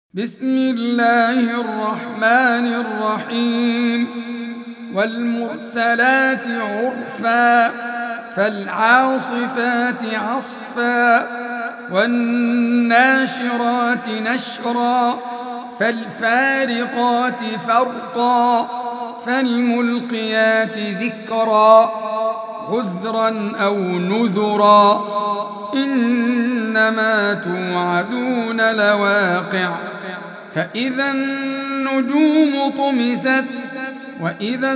بسم الله الرحمن الرحيم والمرسلات عرفا فالعاصفات عصفا والناشرات نشرا فالفارقات فرقا فالملقيات ذكرا عذرا أو نذرا إنما توعدون لواقع فإذا النجوم طمست وإذا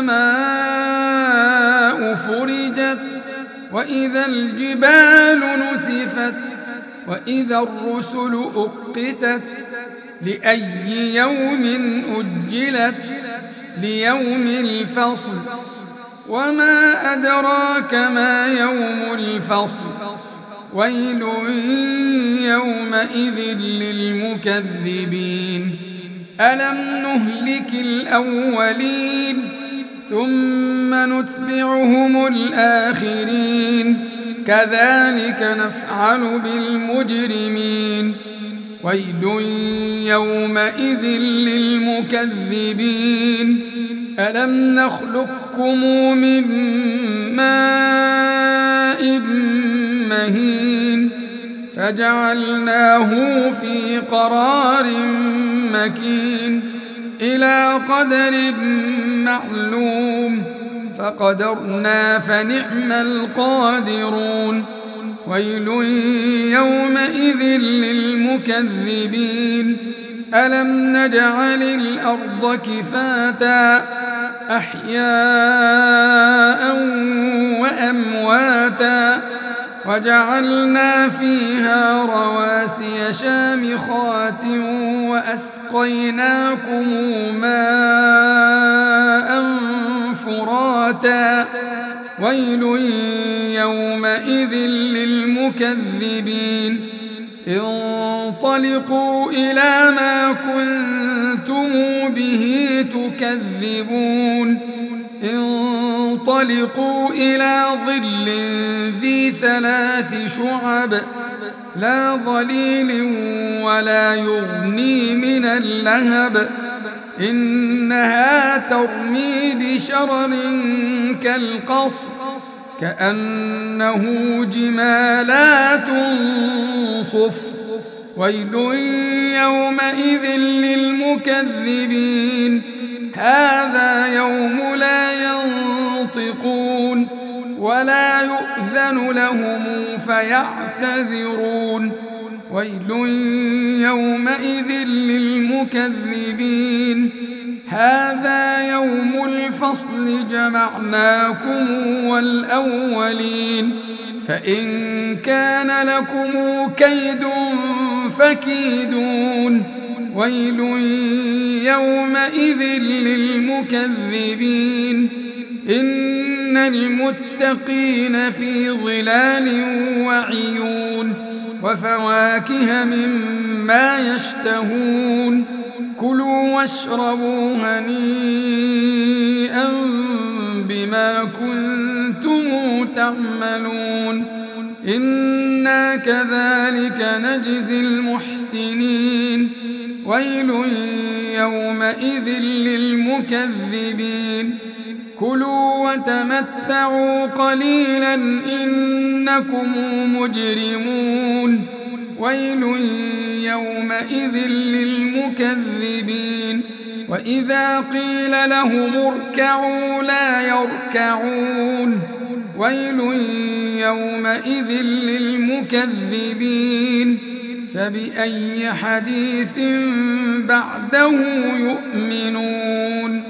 السماء فرجت وإذا الجبال نسفت وإذا الرسل أقتت لأي يوم أجلت ليوم الفصل وما أدراك ما يوم الفصل ويل يومئذ للمكذبين ألم نهلك الأولين ثم نتبعهم الآخرين كذلك نفعل بالمجرمين ويل يومئذ للمكذبين ألم نخلقكم من ماء مهين فجعلناه في قرار مكين إلى قدر معلوم فقدرنا فنعم القادرون ويل يومئذ للمكذبين ألم نجعل الأرض كفاتا أحياء وأمواتا وجعلنا فيها رواسي شامخات وأسقيناكم ماء فراتا ويل يومئذ للمكذبين انطلقوا إلى ما كنتم به تكذبون انطلقوا إلى ظل ذي 3 شعب لا ظليل ولا يغني من اللهب إنها ترمي بشرر كالقصر كأنه جمالات صفر ويل يومئذ للمكذبين هذا يوم لا ينطقون ولا يؤذن لهم فيعتذرون ويل يومئذ للمكذبين هذا يوم الفصل جمعناكم والأولين فإن كان لكم كيد فكيدون ويل يومئذ للمكذبين إن المتقين في ظلال وعيون وفواكه مما يشتهون كلوا واشربوا هنيئا بما كنتم تعملون إنا كذلك نجزي المحسنين ويل يومئذ للمكذبين كلوا وتمتعوا قليلا إنكم مجرمون ويل يومئذ للمكذبين وإذا قيل لهم اركعوا لا يركعون ويل يومئذ للمكذبين فبأي حديث بعده يؤمنون